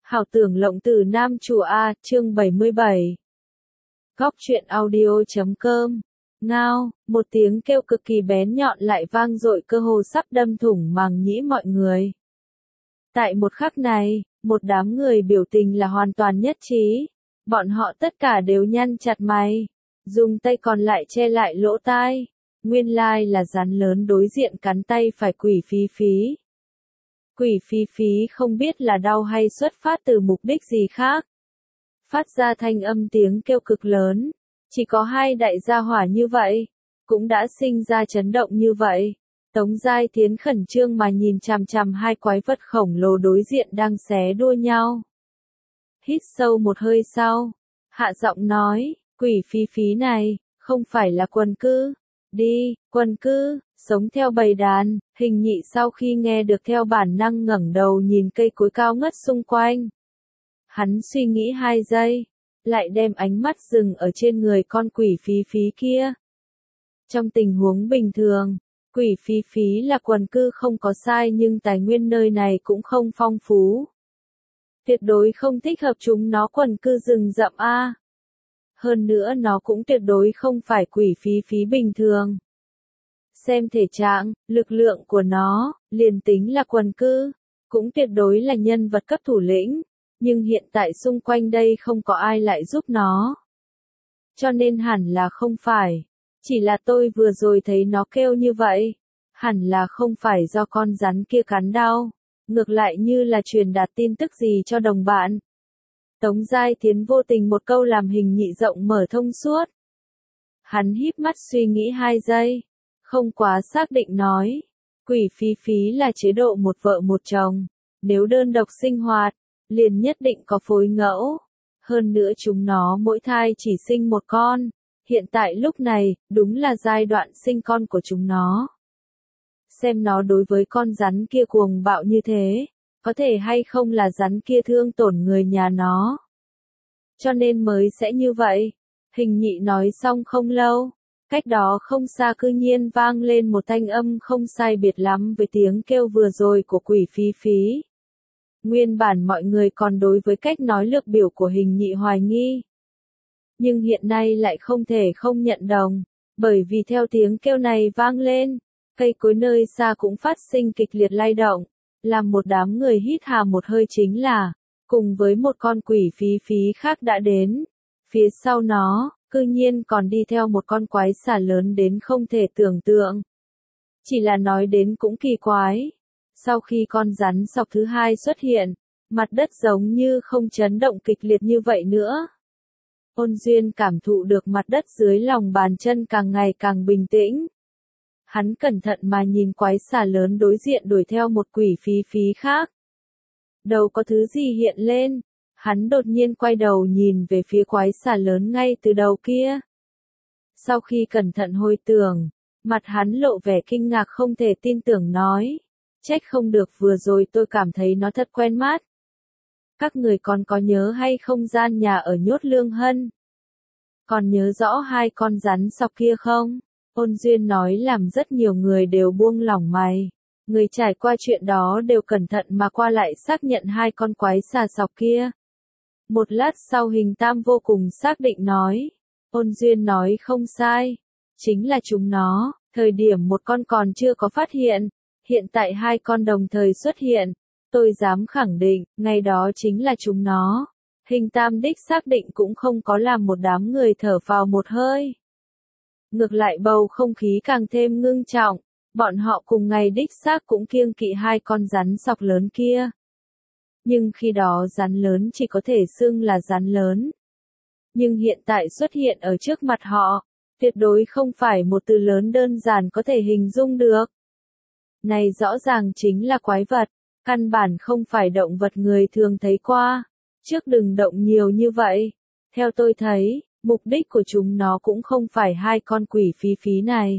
Hảo tưởng lộng từ Nam Chùa A, chương 77. Góc truyện audio.com. Ngao, một tiếng kêu cực kỳ bén nhọn lại vang dội cơ hồ sắp đâm thủng màng nhĩ mọi người. Tại một khắc này, một đám người biểu tình là hoàn toàn nhất trí. Bọn họ tất cả đều nhăn chặt mày, dùng tay còn lại che lại lỗ tai. Nguyên lai là rắn lớn đối diện cắn tay phải Quỷ Phí Phí. Quỷ Phí Phí không biết là đau hay xuất phát từ mục đích gì khác. Phát ra thanh âm tiếng kêu cực lớn. Chỉ có hai đại gia hỏa như vậy, cũng đã sinh ra chấn động như vậy. Tống Giai Tiến khẩn trương mà nhìn chằm chằm hai quái vật khổng lồ đối diện đang xé đua nhau. Hít sâu một hơi sau, hạ giọng nói, Quỷ Phí Phí này, không phải là quần cư. Đi, quần cư, sống theo bầy đàn. Hình Nhị sau khi nghe được theo bản năng ngẩng đầu nhìn cây cối cao ngất xung quanh. Hắn suy nghĩ 2 giây, lại đem ánh mắt dừng ở trên người con Quỷ Phí Phí kia. Trong tình huống bình thường, Quỷ Phí Phí là quần cư không có sai, nhưng tài nguyên nơi này cũng không phong phú. Tuyệt đối không thích hợp chúng nó quần cư rừng rậm a. Hơn nữa nó cũng tuyệt đối không phải Quỷ Phí Phí bình thường. Xem thể trạng, lực lượng của nó, liền tính là quần cư, cũng tuyệt đối là nhân vật cấp thủ lĩnh, nhưng hiện tại xung quanh đây không có ai lại giúp nó. Cho nên hẳn là không phải, chỉ là tôi vừa rồi thấy nó kêu như vậy, hẳn là không phải do con rắn kia cắn đau, ngược lại như là truyền đạt tin tức gì cho đồng bạn. Tống Giai Tiến vô tình một câu làm Hình Nhị rộng mở thông suốt. Hắn híp mắt suy nghĩ 2 giây, không quá xác định nói, Quỷ Phí Phí là chế độ một vợ một chồng, nếu đơn độc sinh hoạt, liền nhất định có phối ngẫu. Hơn nữa chúng nó mỗi thai chỉ sinh một con, hiện tại lúc này, đúng là giai đoạn sinh con của chúng nó. Xem nó đối với con rắn kia cuồng bạo như thế, có thể hay không là rắn kia thương tổn người nhà nó. Cho nên mới sẽ như vậy. Hình Nhị nói xong không lâu, cách đó không xa cư nhiên vang lên một thanh âm không sai biệt lắm với tiếng kêu vừa rồi của Quỷ Phí Phí. Nguyên bản mọi người còn đối với cách nói lược biểu của Hình Nhị hoài nghi. Nhưng hiện nay lại không thể không nhận đồng, bởi vì theo tiếng kêu này vang lên, cây cối nơi xa cũng phát sinh kịch liệt lay động, làm một đám người hít hà một hơi chính là, cùng với một con Quỷ Phí Phí khác đã đến. Phía sau nó, cư nhiên còn đi theo một con quái xà lớn đến không thể tưởng tượng. Chỉ là nói đến cũng kỳ quái. Sau khi con rắn sọc thứ 2 xuất hiện, mặt đất giống như không chấn động kịch liệt như vậy nữa. Ôn Duyên cảm thụ được mặt đất dưới lòng bàn chân càng ngày càng bình tĩnh. Hắn cẩn thận mà nhìn quái xà lớn đối diện đuổi theo một Quỷ Phí Phí khác. Đâu có thứ gì hiện lên, hắn đột nhiên quay đầu nhìn về phía quái xà lớn ngay từ đầu kia. Sau khi cẩn thận hồi tưởng, mặt hắn lộ vẻ kinh ngạc không thể tin tưởng nói. Trách không được vừa rồi tôi cảm thấy nó thật quen mắt. Các người còn có nhớ hay không gian nhà ở Nhốt Lương Hân? Còn nhớ rõ 2 con rắn sọc kia không? Ôn Duyên nói làm rất nhiều người đều buông lỏng mày. Người trải qua chuyện đó đều cẩn thận mà qua lại xác nhận 2 con quái xà sọc kia. Một lát sau Hình Tam vô cùng xác định nói. Ôn Duyên nói không sai. Chính là chúng nó, thời điểm một con còn chưa có phát hiện. Hiện tại 2 con đồng thời xuất hiện, tôi dám khẳng định, ngày đó chính là chúng nó. Hình Tam đích xác định cũng không có làm một đám người thở phào một hơi. Ngược lại bầu không khí càng thêm ngưng trọng, bọn họ cùng ngày đích xác cũng kiêng kỵ 2 con rắn sọc lớn kia. Nhưng khi đó rắn lớn chỉ có thể xưng là rắn lớn. Nhưng hiện tại xuất hiện ở trước mặt họ, tuyệt đối không phải một từ lớn đơn giản có thể hình dung được. Này rõ ràng chính là quái vật, căn bản không phải động vật người thường thấy qua. Trước đừng động nhiều như vậy. Theo tôi thấy, mục đích của chúng nó cũng không phải 2 con Quỷ Phí Phí này.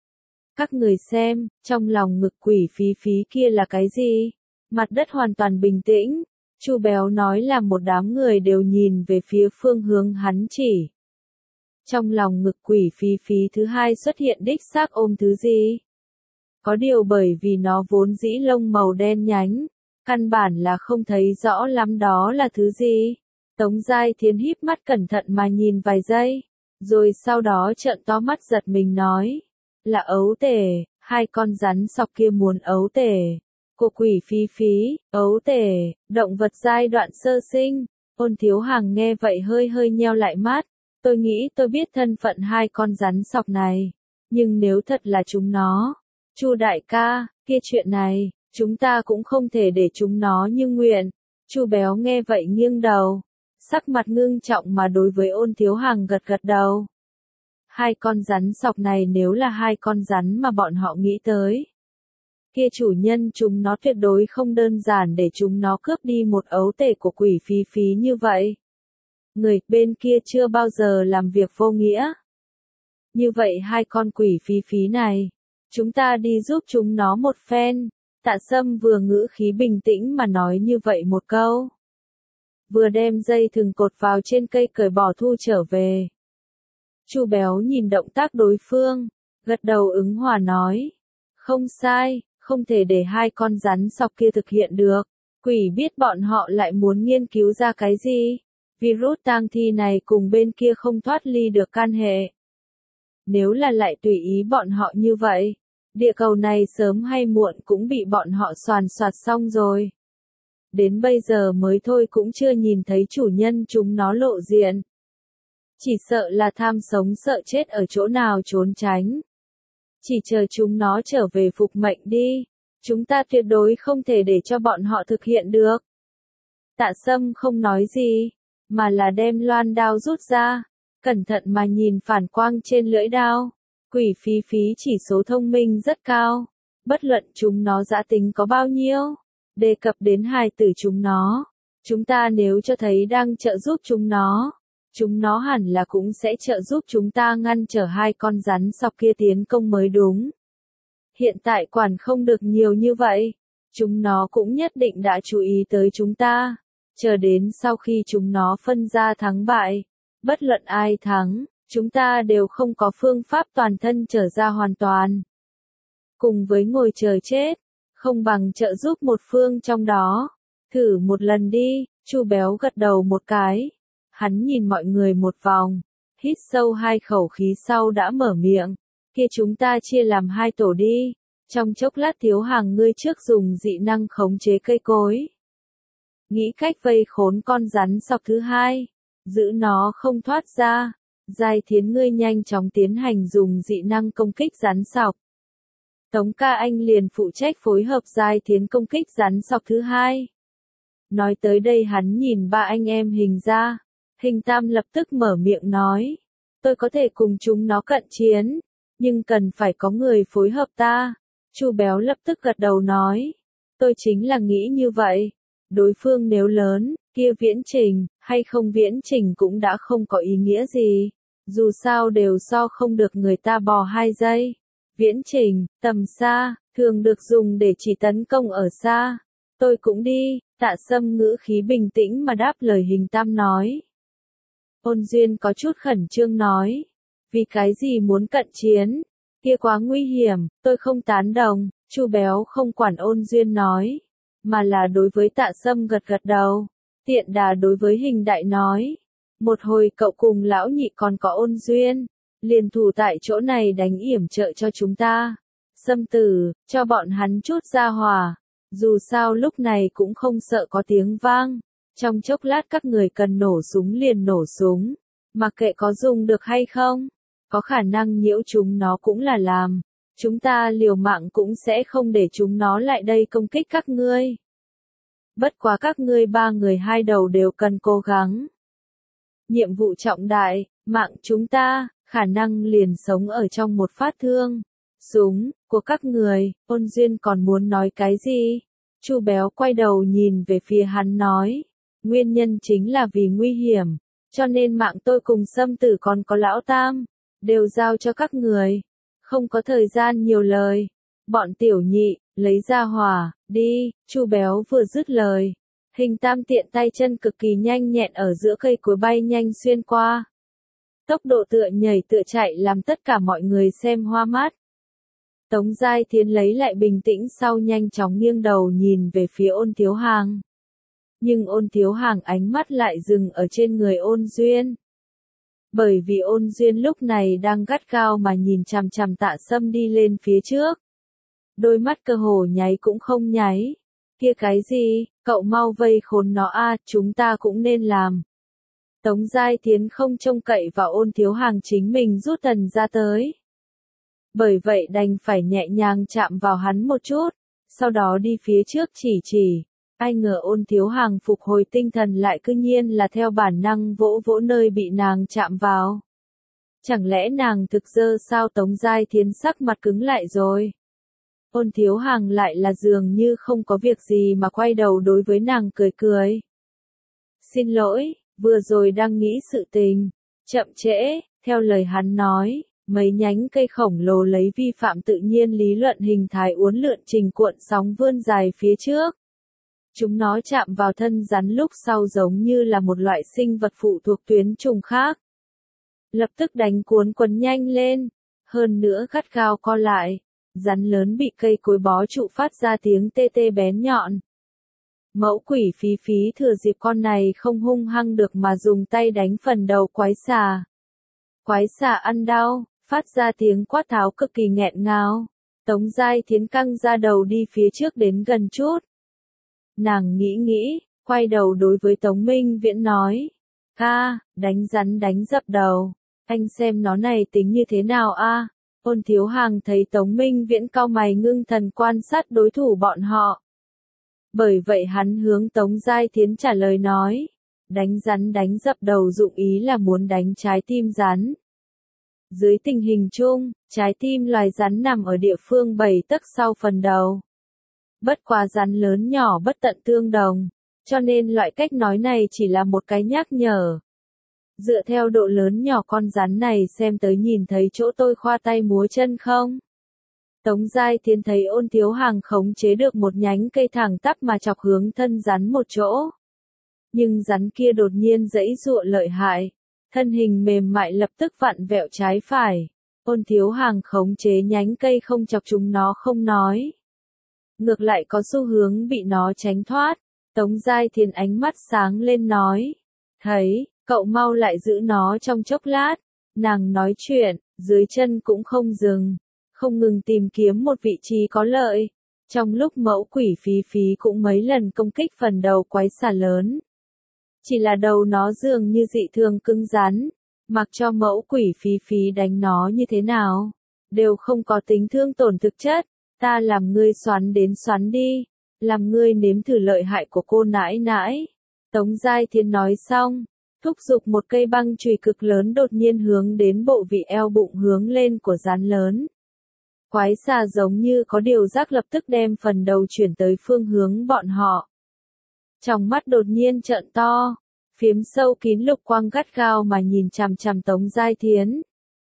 Các người xem, trong lòng ngực Quỷ Phí Phí kia là cái gì? Mặt đất hoàn toàn bình tĩnh. Chu Béo nói là một đám người đều nhìn về phía phương hướng hắn chỉ. Trong lòng ngực Quỷ Phí Phí thứ 2 xuất hiện đích xác ôm thứ gì? Có điều bởi vì nó vốn dĩ lông màu đen nhánh, căn bản là không thấy rõ lắm đó là thứ gì. Tống Giai Thiến híp mắt cẩn thận mà nhìn vài giây, rồi sau đó trợn to mắt giật mình nói, là ấu tể, hai con rắn sọc kia muốn ấu tể. Cô quỷ Phí Phí, ấu tể, động vật giai đoạn sơ sinh. Ôn Thiếu Hằng nghe vậy hơi hơi nheo lại mắt, tôi nghĩ tôi biết thân phận hai con rắn sọc này, nhưng nếu thật là chúng nó, Chu đại ca, kia chuyện này, chúng ta cũng không thể để chúng nó như nguyện. Chu Béo nghe vậy nghiêng đầu, sắc mặt ngưng trọng mà đối với Ôn Thiếu Hằng gật gật đầu. Hai con rắn sọc này nếu là hai con rắn mà bọn họ nghĩ tới, kia chủ nhân chúng nó tuyệt đối không đơn giản để chúng nó cướp đi một ấu tể của quỷ Phí Phí như vậy. Người bên kia chưa bao giờ làm việc vô nghĩa. Như vậy hai con quỷ Phí Phí này, chúng ta đi giúp chúng nó một phen. Tạ Sâm vừa ngữ khí bình tĩnh mà nói như vậy một câu, vừa đem dây thừng cột vào trên cây cởi bỏ thu trở về. Chu Béo nhìn động tác đối phương, gật đầu ứng hòa nói, không sai, không thể để hai con rắn sọc kia thực hiện được. Quỷ biết bọn họ lại muốn nghiên cứu ra cái gì. Virus tang thi này cùng bên kia không thoát ly được can hệ. Nếu là lại tùy ý bọn họ như vậy, địa cầu này sớm hay muộn cũng bị bọn họ soàn soạt xong rồi. Đến bây giờ mới thôi cũng chưa nhìn thấy chủ nhân chúng nó lộ diện. Chỉ sợ là tham sống sợ chết ở chỗ nào trốn tránh. Chỉ chờ chúng nó trở về phục mệnh đi. Chúng ta tuyệt đối không thể để cho bọn họ thực hiện được. Tạ Sâm không nói gì, mà là đem loan đao rút ra, cẩn thận mà nhìn phản quang trên lưỡi đao. Quỷ Phí Phí chỉ số thông minh rất cao, bất luận chúng nó dã tính có bao nhiêu, đề cập đến hài tử chúng ta nếu cho thấy đang trợ giúp chúng nó hẳn là cũng sẽ trợ giúp chúng ta ngăn trở hai con rắn sọc kia tiến công mới đúng. Hiện tại quản không được nhiều như vậy, chúng nó cũng nhất định đã chú ý tới chúng ta, chờ đến sau khi chúng nó phân ra thắng bại, bất luận ai thắng, chúng ta đều không có phương pháp toàn thân trở ra hoàn toàn. Cùng với ngồi chờ chết, không bằng trợ giúp một phương trong đó. Thử một lần đi, Chu Béo gật đầu một cái. Hắn nhìn mọi người một vòng, hít sâu hai khẩu khí sau đã mở miệng. Kia chúng ta chia làm hai tổ đi. Trong chốc lát Thiếu Hằng ngươi trước dùng dị năng khống chế cây cối. Nghĩ cách vây khốn con rắn sọc thứ hai, giữ nó không thoát ra. Giai Thiến ngươi nhanh chóng tiến hành dùng dị năng công kích rắn sọc. Tống Ca Anh liền phụ trách phối hợp Giai Thiến công kích rắn sọc thứ hai. Nói tới đây hắn nhìn ba anh em Hình ra. Hình Tam lập tức mở miệng nói. Tôi có thể cùng chúng nó cận chiến, nhưng cần phải có người phối hợp ta. Chu Béo lập tức gật đầu nói. Tôi chính là nghĩ như vậy. Đối phương nếu lớn, kia viễn trình, hay không viễn trình cũng đã không có ý nghĩa gì. Dù sao đều so không được người ta bò 2 giây. Viễn trình, tầm xa, thường được dùng để chỉ tấn công ở xa. Tôi cũng đi, Tạ Sâm ngữ khí bình tĩnh mà đáp lời Hình Tam nói. Ôn Duyên có chút khẩn trương nói. Vì cái gì muốn cận chiến? Kia quá nguy hiểm, tôi không tán đồng. Chu Béo không quản Ôn Duyên nói, mà là đối với Tạ Sâm gật gật đầu. Tiện đà đối với Hình Đại nói. Một hồi cậu cùng lão nhị còn có Ôn Duyên, liền thủ tại chỗ này đánh yểm trợ cho chúng ta. Sâm Tử, cho bọn hắn chút ra hòa. Dù sao lúc này cũng không sợ có tiếng vang. Trong chốc lát các người cần nổ súng liền nổ súng. Mặc kệ có dùng được hay không, có khả năng nhiễu chúng nó cũng là làm. Chúng ta liều mạng cũng sẽ không để chúng nó lại đây công kích các ngươi. Bất quá các ngươi ba người hai đầu đều cần cố gắng. Nhiệm vụ trọng đại, mạng chúng ta, khả năng liền sống ở trong một phát thương. Súng, của các người, Ôn Duyên còn muốn nói cái gì? Chu Béo quay đầu nhìn về phía hắn nói. Nguyên nhân chính là vì nguy hiểm, cho nên mạng tôi cùng Sâm Tử còn có Lão Tam, đều giao cho các người. Không có thời gian nhiều lời. Bọn tiểu nhị, lấy ra hỏa, đi, Chu Béo vừa dứt lời. Hình Tam tiện tay chân cực kỳ nhanh nhẹn ở giữa cây cối bay nhanh xuyên qua. Tốc độ tựa nhảy tựa chạy làm tất cả mọi người xem hoa mắt. Tống Giai Thiến lấy lại bình tĩnh sau nhanh chóng nghiêng đầu nhìn về phía Ôn Thiếu Hàng. Nhưng Ôn Thiếu Hàng ánh mắt lại dừng ở trên người Ôn Duyên. Bởi vì Ôn Duyên lúc này đang gắt gao mà nhìn chằm chằm Tạ Sâm đi lên phía trước. Đôi mắt cơ hồ nháy cũng không nháy. Kia cái gì, cậu mau vây khốn nó a, chúng ta cũng nên làm. Tống Giai Thiến không trông cậy vào Ôn Thiếu Hàng chính mình rút thần ra tới. Bởi vậy đành phải nhẹ nhàng chạm vào hắn một chút, sau đó đi phía trước chỉ. Ai ngờ Ôn Thiếu Hàng phục hồi tinh thần lại cư nhiên là theo bản năng vỗ vỗ nơi bị nàng chạm vào. Chẳng lẽ nàng thực dơ sao? Tống Giai Thiến sắc mặt cứng lại rồi. Ôn Thiếu Hàng lại là dường như không có việc gì mà quay đầu đối với nàng cười. Xin lỗi, vừa rồi đang nghĩ sự tình. Chậm trễ, theo lời hắn nói, mấy nhánh cây khổng lồ lấy vi phạm tự nhiên lý luận hình thái uốn lượn trình cuộn sóng vươn dài phía trước. Chúng nó chạm vào thân rắn lúc sau giống như là một loại sinh vật phụ thuộc tuyến trùng khác. Lập tức đánh cuốn quấn nhanh lên, hơn nữa gắt gao co lại. Rắn lớn bị cây cối bó trụ phát ra tiếng tê tê bén nhọn. Mẫu quỷ phí thừa dịp con này không hung hăng được mà dùng tay đánh phần đầu quái xà. Quái xà ăn đau, phát ra tiếng quát tháo cực kỳ nghẹn ngào. Tống Giai Thiến căng ra đầu đi phía trước đến gần chút. Nàng nghĩ, quay đầu đối với Tống Minh Viễn nói. Ca, đánh rắn đánh dập đầu. Anh xem nó này tính như thế nào a? Ôn Thiếu Hàng thấy Tống Minh Viễn cau mày ngưng thần quan sát đối thủ bọn họ. Bởi vậy hắn hướng Tống Giai Thiến trả lời nói. Đánh rắn đánh dập đầu dụng ý là muốn đánh trái tim rắn. Dưới tình hình chung, trái tim loài rắn nằm ở địa phương 7 tấc sau phần đầu. Bất quá rắn lớn nhỏ bất tận tương đồng, cho nên loại cách nói này chỉ là một cái nhắc nhở. Dựa theo độ lớn nhỏ con rắn này xem tới nhìn thấy chỗ tôi khoa tay múa chân không? Tống Giai Thiến thấy Ôn Thiếu Hàng khống chế được một nhánh cây thẳng tắp mà chọc hướng thân rắn một chỗ. Nhưng rắn kia đột nhiên giãy giụa lợi hại, thân hình mềm mại lập tức vặn vẹo trái phải. Ôn Thiếu Hàng khống chế nhánh cây không chọc chúng nó không nói. Ngược lại có xu hướng bị nó tránh thoát. Tống Giai Thiến ánh mắt sáng lên nói. Thấy, cậu mau lại giữ nó trong chốc lát. Nàng nói chuyện, dưới chân cũng không dừng. Không ngừng tìm kiếm một vị trí có lợi. Trong lúc mẫu quỷ phí cũng mấy lần công kích phần đầu quái xà lớn. Chỉ là đầu nó dường như dị thường cứng rắn. Mặc cho mẫu quỷ phí đánh nó như thế nào, đều không có tính thương tổn thực chất. Ta làm ngươi xoắn đến xoắn đi, làm ngươi nếm thử lợi hại của cô nãi nãi. Tống Giai Thiến nói xong, thúc giục một cây băng chùy cực lớn đột nhiên hướng đến bộ vị eo bụng hướng lên của rắn lớn. Quái xà giống như có điều giác lập tức đem phần đầu chuyển tới phương hướng bọn họ. Trong mắt đột nhiên trợn to, phiếm sâu kín lục quang gắt gao mà nhìn chằm chằm Tống Giai Thiến.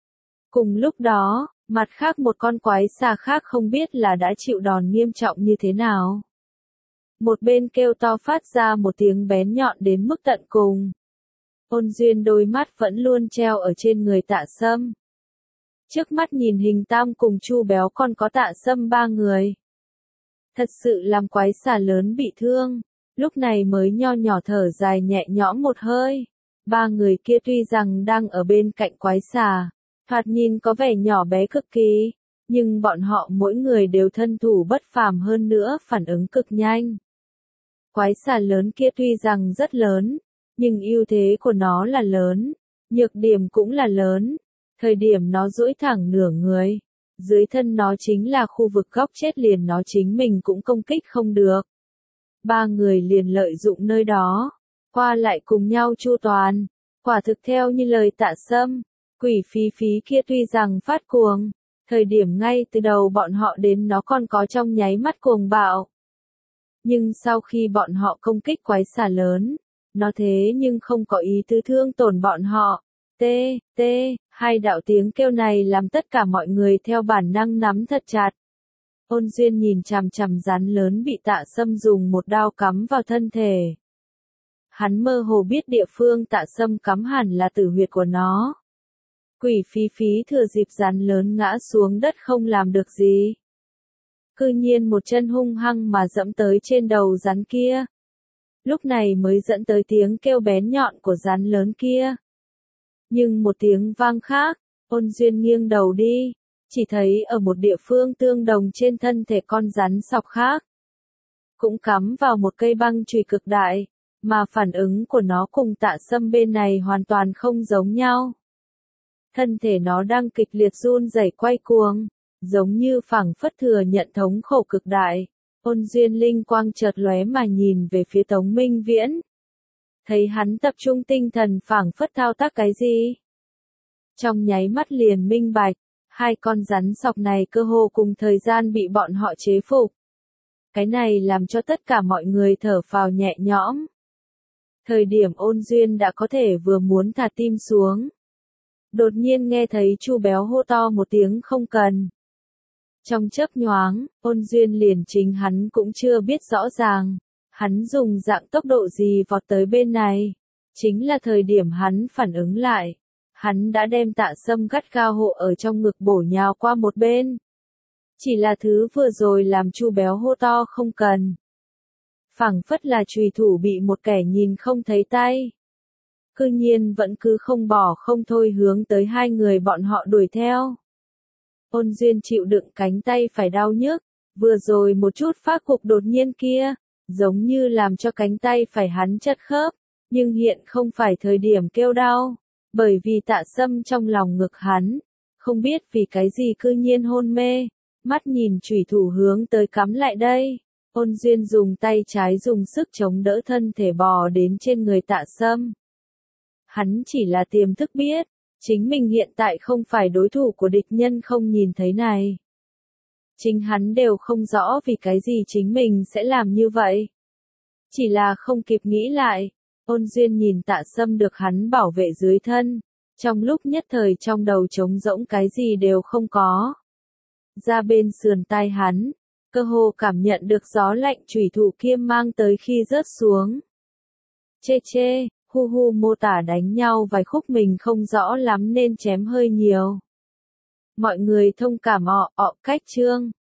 Cùng lúc đó, mặt khác một con quái xà khác không biết là đã chịu đòn nghiêm trọng như thế nào. Một bên kêu to phát ra một tiếng bén nhọn đến mức tận cùng. Ôn Duyên đôi mắt vẫn luôn treo ở trên người Tạ Sâm. Trước mắt nhìn hình tam cùng Chu Béo còn có Tạ Sâm 3 người. Thật sự làm quái xà lớn bị thương, lúc này mới nho nhỏ thở dài nhẹ nhõm một hơi. 3 người kia tuy rằng đang ở bên cạnh quái xà, thoạt nhìn có vẻ nhỏ bé cực kỳ, nhưng bọn họ mỗi người đều thân thủ bất phàm hơn nữa phản ứng cực nhanh. Quái xà lớn kia tuy rằng rất lớn, nhưng ưu thế của nó là lớn, nhược điểm cũng là lớn. Thời điểm nó duỗi thẳng nửa người, dưới thân nó chính là khu vực góc chết liền nó chính mình cũng công kích không được. 3 người liền lợi dụng nơi đó, qua lại cùng nhau chu toàn, quả thực theo như lời Tạ Sâm. Quỷ phí kia tuy rằng phát cuồng, thời điểm ngay từ đầu bọn họ đến nó còn có trong nháy mắt cuồng bạo. Nhưng sau khi bọn họ công kích quái xà lớn, nó thế nhưng không có ý tứ thương tổn bọn họ. Hai đạo tiếng kêu này làm tất cả mọi người theo bản năng nắm thật chặt. Ôn Duyên nhìn chằm chằm rắn lớn bị Tạ Sâm dùng một đao cắm vào thân thể. Hắn mơ hồ biết địa phương Tạ Sâm cắm hẳn là tử huyệt của nó. Quỷ Phí Phí thừa dịp rắn lớn ngã xuống đất không làm được gì. Cư nhiên một chân hung hăng mà dẫm tới trên đầu rắn kia. Lúc này mới dẫn tới tiếng kêu bén nhọn của rắn lớn kia. Nhưng một tiếng vang khác, Ôn Duyên nghiêng đầu đi, chỉ thấy ở một địa phương tương đồng trên thân thể con rắn sọc khác. Cũng cắm vào một cây băng chùy cực đại, mà phản ứng của nó cùng Tạ Sâm bên này hoàn toàn không giống nhau. Thân thể nó đang kịch liệt run rẩy quay cuồng, giống như phảng phất thừa nhận thống khổ cực đại. Ôn Duyên linh quang chợt lóe mà nhìn về phía Tống Minh Viễn. Thấy hắn tập trung tinh thần phảng phất thao tác cái gì. Trong nháy mắt liền minh bạch, hai con rắn sọc này cơ hồ cùng thời gian bị bọn họ chế phục. Cái này làm cho tất cả mọi người thở phào nhẹ nhõm. Thời điểm Ôn Duyên đã có thể vừa muốn thả tim xuống. Đột nhiên nghe thấy Chu Béo hô to một tiếng không cần. Trong chớp nhoáng, Ôn Duyên liền chính hắn cũng chưa biết rõ ràng. Hắn dùng dạng tốc độ gì vọt tới bên này. Chính là thời điểm hắn phản ứng lại. Hắn đã đem Tạ Sâm gắt gao hộ ở trong ngực bổ nhào qua một bên. Chỉ là thứ vừa rồi làm Chu Béo hô to không cần. Phảng phất là chùy thủ bị một kẻ nhìn không thấy tay. Cư nhiên vẫn cứ không bỏ không thôi hướng tới hai người bọn họ đuổi theo. Ôn Duyên chịu đựng cánh tay phải đau nhức, vừa rồi một chút phát cục đột nhiên kia, giống như làm cho cánh tay phải hắn chật khớp, nhưng hiện không phải thời điểm kêu đau, bởi vì Tạ Sâm trong lòng ngực hắn, không biết vì cái gì cư nhiên hôn mê, mắt nhìn chủy thủ hướng tới cắm lại đây. Ôn Duyên dùng tay trái dùng sức chống đỡ thân thể bò đến trên người Tạ Sâm. Hắn chỉ là tiềm thức biết, chính mình hiện tại không phải đối thủ của địch nhân không nhìn thấy này. Chính hắn đều không rõ vì cái gì chính mình sẽ làm như vậy. Chỉ là không kịp nghĩ lại, Ôn Duyên nhìn Tạ Sâm được hắn bảo vệ dưới thân, trong lúc nhất thời trong đầu trống rỗng cái gì đều không có. Ra bên sườn tai hắn, cơ hồ cảm nhận được gió lạnh chủy thủ kia mang tới khi rớt xuống. Chê chê, hu hu mô tả đánh nhau vài khúc mình không rõ lắm nên chém hơi nhiều. Mọi người thông cảm cách chương.